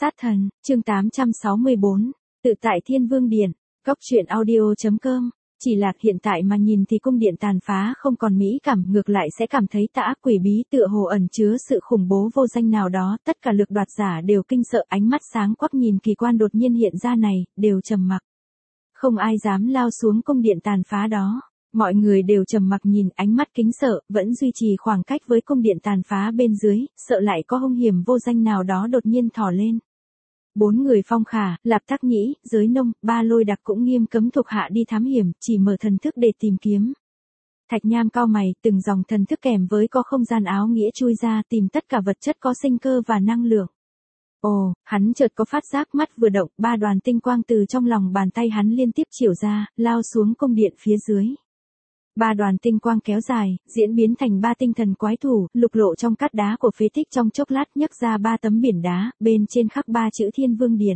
Sát thần, chương 864, tự tại Thiên Vương Điện, Cóc truyện audio.com. Chỉ là hiện tại mà nhìn thì cung điện tàn phá không còn mỹ cảm, ngược lại sẽ cảm thấy tà ác quỷ bí, tựa hồ ẩn chứa sự khủng bố vô danh nào đó. Tất cả lực đoạt giả đều kinh sợ, ánh mắt sáng quắc nhìn kỳ quan đột nhiên hiện ra này, đều trầm mặc. Không ai dám lao xuống cung điện tàn phá đó. Mọi người đều trầm mặc nhìn, ánh mắt kính sợ, vẫn duy trì khoảng cách với cung điện tàn phá bên dưới, sợ lại có hung hiểm vô danh nào đó đột nhiên thò lên. 4 người Phong Khả, Lạp Tác Nhĩ, Giới Nông, Ba Lôi Đặc cũng nghiêm cấm thuộc hạ đi thám hiểm, chỉ mở thần thức để tìm kiếm. Thạch Nham cau mày, từng dòng thần thức kèm với có không gian áo nghĩa chui ra tìm tất cả vật chất có sinh cơ và năng lượng. Ồ, hắn chợt có phát giác, mắt vừa động, 3 đoàn tinh quang từ trong lòng bàn tay hắn liên tiếp chiểu ra, lao xuống cung điện phía dưới. 3 đoàn tinh quang kéo dài, diễn biến thành 3 tinh thần quái thủ, lục lộ trong cát đá của phế tích, trong chốc lát nhấc ra 3 tấm biển đá, bên trên khắc 3 chữ Thiên Vương Điện.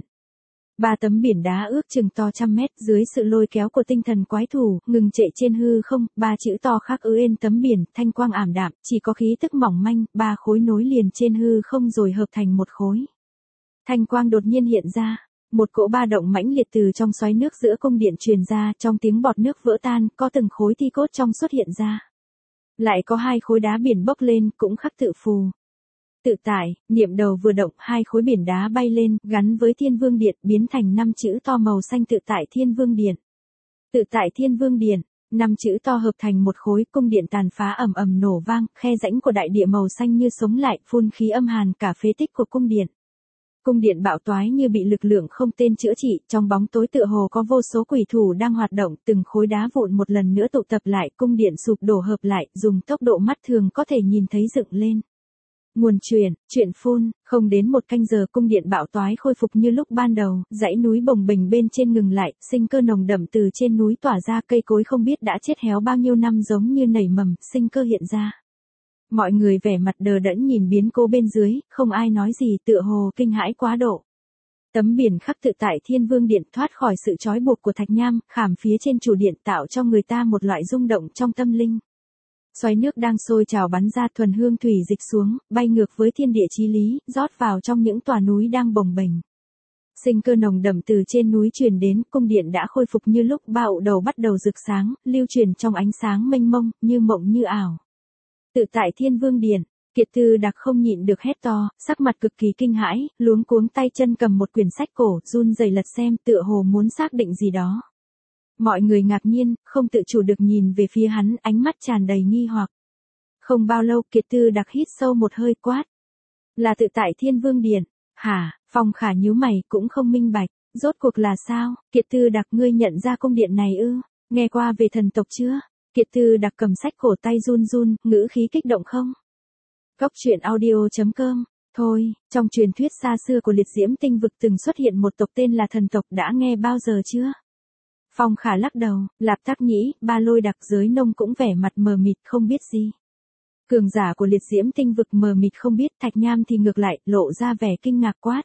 3 tấm biển đá ước chừng to trăm mét, dưới sự lôi kéo của tinh thần quái thủ, ngừng trệ trên hư không, 3 chữ to khắc trên tấm biển, thanh quang ảm đạm, chỉ có khí tức mỏng manh, 3 khối nối liền trên hư không rồi hợp thành một khối. Thanh quang đột nhiên hiện ra. Một cỗ ba động mãnh liệt từ trong xoáy nước giữa cung điện truyền ra, trong tiếng bọt nước vỡ tan, có từng khối thi cốt trong xuất hiện ra. Lại có 2 khối đá biển bốc lên, cũng khắc tự phù. Tự tại, niệm đầu vừa động, 2 khối biển đá bay lên, gắn với Thiên Vương Điện, biến thành 5 chữ to màu xanh tự tại Thiên Vương Điện. Tự tại Thiên Vương Điện, 5 chữ to hợp thành một khối, cung điện tàn phá ầm ầm nổ vang, khe rãnh của đại địa màu xanh như sống lại, phun khí âm hàn cả phế tích của cung điện. Cung điện bạo toái như bị lực lượng không tên chữa trị, trong bóng tối tựa hồ có vô số quỷ thủ đang hoạt động, từng khối đá vụn một lần nữa tụ tập lại, cung điện sụp đổ hợp lại, dùng tốc độ mắt thường có thể nhìn thấy dựng lên. Nguồn chuyện phun, không đến 1 canh giờ cung điện bạo toái khôi phục như lúc ban đầu, dãy núi bồng bềnh bên trên ngừng lại, sinh cơ nồng đậm từ trên núi tỏa ra, cây cối không biết đã chết héo bao nhiêu năm giống như nảy mầm, sinh cơ hiện ra. Mọi người vẻ mặt đờ đẫn nhìn biến cố bên dưới, không ai nói gì, tựa hồ kinh hãi quá độ. Tấm biển khắc tự tại Thiên Vương Điện thoát khỏi sự trói buộc của Thạch Nham, khảm phía trên chủ điện tạo cho người ta một loại rung động trong tâm linh. Xoáy nước đang sôi trào bắn ra, thuần hương thủy dịch xuống, bay ngược với thiên địa chí lý, rót vào trong những tòa núi đang bồng bềnh. Sinh cơ nồng đậm từ trên núi truyền đến, cung điện đã khôi phục như lúc bạo đầu bắt đầu rực sáng, lưu truyền trong ánh sáng mênh mông, như mộng như ảo. Tự tại Thiên Vương Điện, Kiệt Tư Đặc không nhịn được hét to, sắc mặt cực kỳ kinh hãi, luống cuống tay chân cầm một quyển sách cổ, run rẩy lật xem, tựa hồ muốn xác định gì đó. Mọi người ngạc nhiên, không tự chủ được nhìn về phía hắn, ánh mắt tràn đầy nghi hoặc. Không bao lâu, Kiệt Tư Đặc hít sâu một hơi quát. Là tự tại Thiên Vương Điện. Hả? Phong Khả nhíu mày, cũng không minh bạch, rốt cuộc là sao? Kiệt Tư Đặc, ngươi nhận ra cung điện này ư? Nghe qua về thần tộc chưa? Kiệt Tư Đặc cầm sách cổ, tay run run, ngữ khí kích động không? Cóc truyện audio.com. Thôi, trong truyền thuyết xa xưa của liệt diễm tinh vực từng xuất hiện một tộc tên là thần tộc, đã nghe bao giờ chưa? Phong Khả lắc đầu, Lạp Tác Nhĩ, Ba Lôi Đặc, Giới Nông cũng vẻ mặt mờ mịt không biết gì. Cường giả của liệt diễm tinh vực mờ mịt không biết, Thạch Nham thì ngược lại, lộ ra vẻ kinh ngạc quát.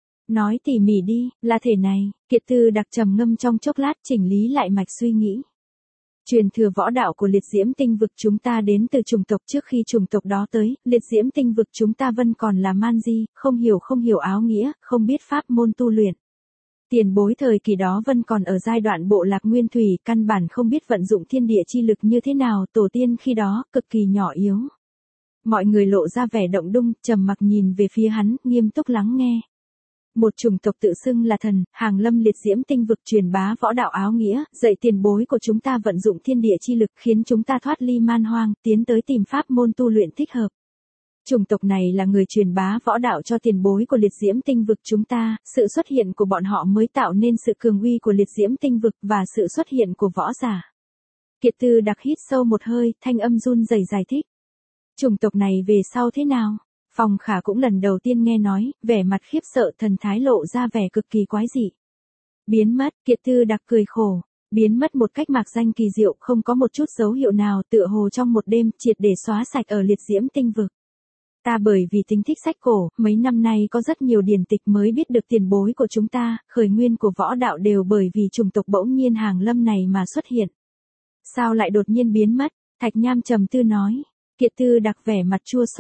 Nói tỉ mỉ đi, là thể này. Kiệt Tư Đặc trầm ngâm trong chốc lát, chỉnh lý lại mạch suy nghĩ. Truyền thừa võ đạo của liệt diễm tinh vực chúng ta đến từ chủng tộc, trước khi chủng tộc đó tới, liệt diễm tinh vực chúng ta vẫn còn là man di, không hiểu áo nghĩa, không biết pháp môn tu luyện. Tiền bối thời kỳ đó vẫn còn ở giai đoạn bộ lạc nguyên thủy, căn bản không biết vận dụng thiên địa chi lực như thế nào, tổ tiên khi đó, cực kỳ nhỏ yếu. Mọi người lộ ra vẻ động dung, trầm mặc nhìn về phía hắn, nghiêm túc lắng nghe. Một chủng tộc tự xưng là thần, hàng lâm liệt diễm tinh vực, truyền bá võ đạo áo nghĩa, dạy tiền bối của chúng ta vận dụng thiên địa chi lực, khiến chúng ta thoát ly man hoang, tiến tới tìm pháp môn tu luyện thích hợp. Chủng tộc này là người truyền bá võ đạo cho tiền bối của liệt diễm tinh vực chúng ta, sự xuất hiện của bọn họ mới tạo nên sự cường uy của liệt diễm tinh vực và sự xuất hiện của võ giả. Kiệt Tư Đặc hít sâu một hơi, thanh âm run rẩy giải thích. Chủng tộc này về sau thế nào? Phong Khả cũng lần đầu tiên nghe nói, vẻ mặt khiếp sợ, thần thái lộ ra vẻ cực kỳ quái dị. Biến mất, Kiệt Tư Đặc cười khổ. Biến mất một cách mạc danh kỳ diệu, không có một chút dấu hiệu nào, tựa hồ trong một đêm, triệt để xóa sạch ở liệt diễm tinh vực. Ta bởi vì tính thích sách cổ, mấy năm nay có rất nhiều điển tịch mới biết được tiền bối của chúng ta, khởi nguyên của võ đạo đều bởi vì chủng tộc bỗng nhiên hàng lâm này mà xuất hiện. Sao lại đột nhiên biến mất? Thạch Nham trầm tư nói. Kiệt Tư Đặc vẻ mặt chua xót.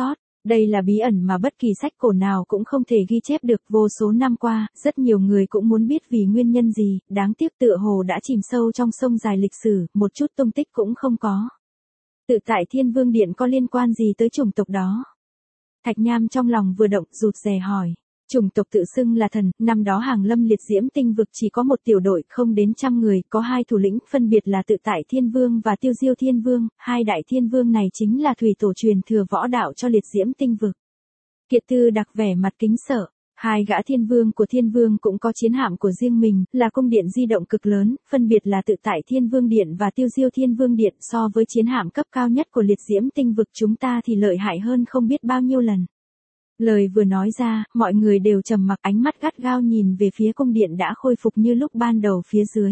Đây là bí ẩn mà bất kỳ sách cổ nào cũng không thể ghi chép được. Vô số năm qua, rất nhiều người cũng muốn biết vì nguyên nhân gì, đáng tiếc tựa hồ đã chìm sâu trong sông dài lịch sử, một chút tung tích cũng không có. Tự tại Thiên Vương Điện có liên quan gì tới chủng tộc đó? Thạch Nham trong lòng vừa động, rụt rè hỏi. Chủng tộc tự xưng là thần, năm đó Hàng Lâm liệt diễm tinh vực chỉ có một tiểu đội không đến 100 người, có hai thủ lĩnh, phân biệt là Tự tại Thiên Vương và Tiêu Diêu Thiên Vương, hai đại thiên vương này chính là thủy tổ truyền thừa võ đạo cho liệt diễm tinh vực. Kiệt Tư đặc vẻ mặt kính sợ, hai gã thiên vương của thiên vương cũng có chiến hạm của riêng mình, là cung điện di động cực lớn, phân biệt là Tự tại Thiên Vương Điện và Tiêu Diêu Thiên Vương Điện. So với chiến hạm cấp cao nhất của liệt diễm tinh vực chúng ta thì lợi hại hơn không biết bao nhiêu lần. Lời vừa nói ra, mọi người đều trầm mặc, ánh mắt gắt gao nhìn về phía cung điện đã khôi phục như lúc ban đầu phía dưới.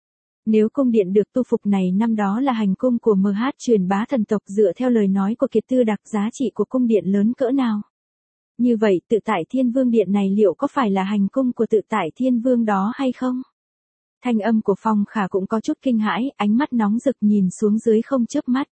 Nếu cung điện được tu phục này năm đó là hành cung của MH truyền bá thần tộc, dựa theo lời nói của Kiệt Tư đặc, giá trị của cung điện lớn cỡ nào? Như vậy Tự tại Thiên Vương Điện này liệu có phải là hành cung của Tự tại Thiên Vương đó hay không? Thanh âm của Phong Khả cũng có chút kinh hãi, ánh mắt nóng rực nhìn xuống dưới không chớp mắt.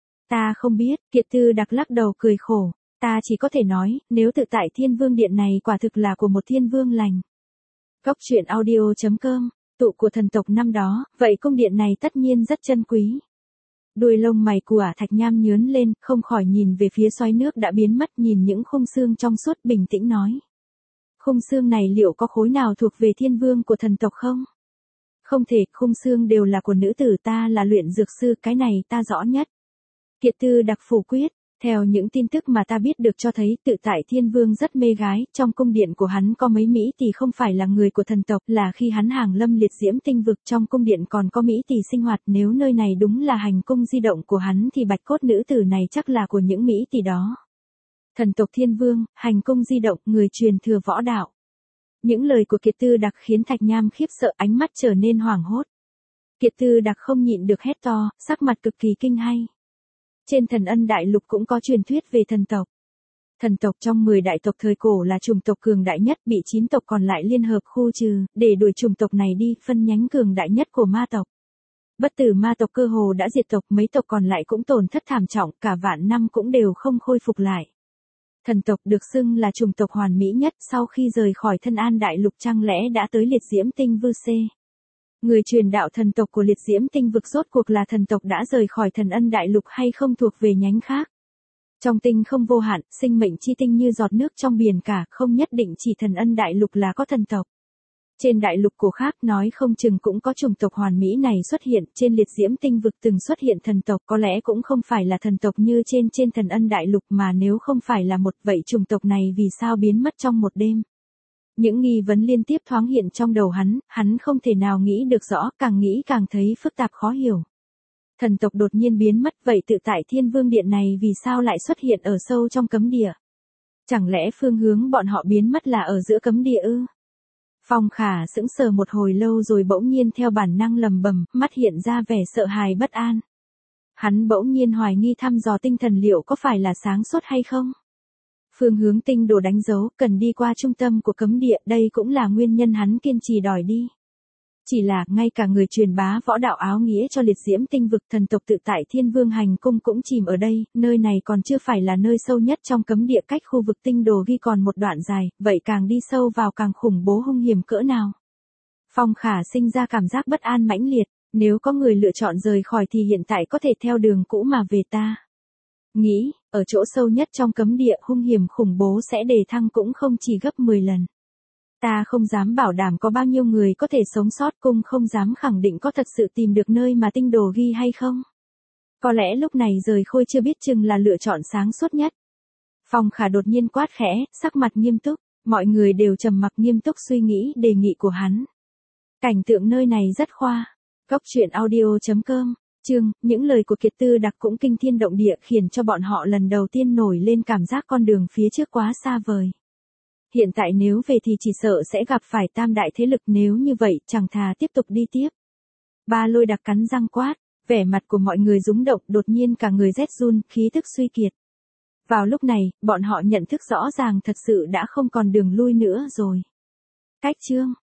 Ta không biết, Kiệt Tư đặc lắc đầu cười khổ. Ta chỉ có thể nói, nếu Tự tại Thiên Vương Điện này quả thực là của một thiên vương lành. Góc truyện audio.com, tụ của thần tộc năm đó, vậy cung điện này tất nhiên rất chân quý. Đuôi lông mày của Thạch Nham nhướng lên, không khỏi nhìn về phía xoáy nước đã biến mất, nhìn những khung xương trong suốt, bình tĩnh nói. Khung xương này liệu có khối nào thuộc về thiên vương của thần tộc không? Không thể, khung xương đều là của nữ tử, ta là luyện dược sư, cái này ta rõ nhất. Kiệt Tư đặc phủ quyết. Theo những tin tức mà ta biết được cho thấy, Tự tại Thiên Vương rất mê gái, trong cung điện của hắn có mấy mỹ tỷ không phải là người của thần tộc, là khi hắn hàng lâm liệt diễm tinh vực, trong cung điện còn có mỹ tỷ sinh hoạt, nếu nơi này đúng là hành cung di động của hắn thì bạch cốt nữ tử này chắc là của những mỹ tỷ đó. Thần tộc Thiên Vương, hành cung di động, người truyền thừa võ đạo. Những lời của Kiệt Tư đặc khiến Thạch Nham khiếp sợ, ánh mắt trở nên hoảng hốt. Kiệt Tư đặc không nhịn được hét to, sắc mặt cực kỳ kinh hay. Trên Thần Ân Đại Lục cũng có truyền thuyết về thần tộc. Thần tộc trong 10 đại tộc thời cổ là chủng tộc cường đại nhất, bị 9 tộc còn lại liên hợp khu trừ, để đuổi chủng tộc này đi, phân nhánh cường đại nhất của ma tộc. Bất tử ma tộc cơ hồ đã diệt tộc, mấy tộc còn lại cũng tổn thất thảm trọng, cả vạn năm cũng đều không khôi phục lại. Thần tộc được xưng là chủng tộc hoàn mỹ nhất, sau khi rời khỏi Thân An Đại Lục chẳng lẽ đã tới liệt diễm tinh vư xê. Người truyền đạo thần tộc của liệt diễm tinh vực rốt cuộc là thần tộc đã rời khỏi Thần Ân Đại Lục hay không thuộc về nhánh khác. Trong tinh không vô hạn, sinh mệnh chi tinh như giọt nước trong biển cả, không nhất định chỉ Thần Ân Đại Lục là có thần tộc. Trên đại lục cổ khác nói không chừng cũng có chủng tộc hoàn mỹ này xuất hiện, trên liệt diễm tinh vực từng xuất hiện thần tộc, có lẽ cũng không phải là thần tộc như trên Thần Ân Đại Lục, mà nếu không phải là một, vậy chủng tộc này vì sao biến mất trong một đêm? Những nghi vấn liên tiếp thoáng hiện trong đầu hắn không thể nào nghĩ được rõ, càng nghĩ càng thấy phức tạp khó hiểu. Thần tộc đột nhiên biến mất, vậy Tự tại Thiên Vương Điện này vì sao lại xuất hiện ở sâu trong cấm địa? Chẳng lẽ phương hướng bọn họ biến mất là ở giữa cấm địa ư? Phong Khả sững sờ một hồi lâu rồi bỗng nhiên theo bản năng lầm bầm, mắt hiện ra vẻ sợ hãi bất an. Hắn bỗng nhiên hoài nghi thăm dò tinh thần liệu có phải là sáng suốt hay không? Phương hướng tinh đồ đánh dấu, cần đi qua trung tâm của cấm địa, đây cũng là nguyên nhân hắn kiên trì đòi đi. Chỉ là, ngay cả người truyền bá võ đạo áo nghĩa cho liệt diễm tinh vực, thần tộc Tự tại Thiên Vương hành cung cũng chìm ở đây, nơi này còn chưa phải là nơi sâu nhất trong cấm địa, cách khu vực tinh đồ ghi còn một đoạn dài, vậy càng đi sâu vào càng khủng bố hung hiểm cỡ nào. Phong Khả sinh ra cảm giác bất an mãnh liệt, nếu có người lựa chọn rời khỏi thì hiện tại có thể theo đường cũ mà về ta. Nghĩ, ở chỗ sâu nhất trong cấm địa hung hiểm khủng bố sẽ đề thăng cũng không chỉ gấp 10 lần. Ta không dám bảo đảm có bao nhiêu người có thể sống sót, cũng không dám khẳng định có thật sự tìm được nơi mà tinh đồ ghi hay không. Có lẽ lúc này rời Khôi chưa biết chừng là lựa chọn sáng suốt nhất. Phong Khả đột nhiên quát khẽ, sắc mặt nghiêm túc, mọi người đều trầm mặc nghiêm túc suy nghĩ đề nghị của hắn. Cảnh tượng nơi này rất khoa. Góc truyện audio.com, những lời của Kiệt Tư đặc cũng kinh thiên động địa, khiến cho bọn họ lần đầu tiên nổi lên cảm giác con đường phía trước quá xa vời. Hiện tại nếu về thì chỉ sợ sẽ gặp phải tam đại thế lực, nếu như vậy chẳng thà tiếp tục đi tiếp. Ba Lôi đặc cắn răng quát, vẻ mặt của mọi người rúng động, đột nhiên cả người rét run, khí tức suy kiệt. Vào lúc này, bọn họ nhận thức rõ ràng thật sự đã không còn đường lui nữa rồi. Cách chương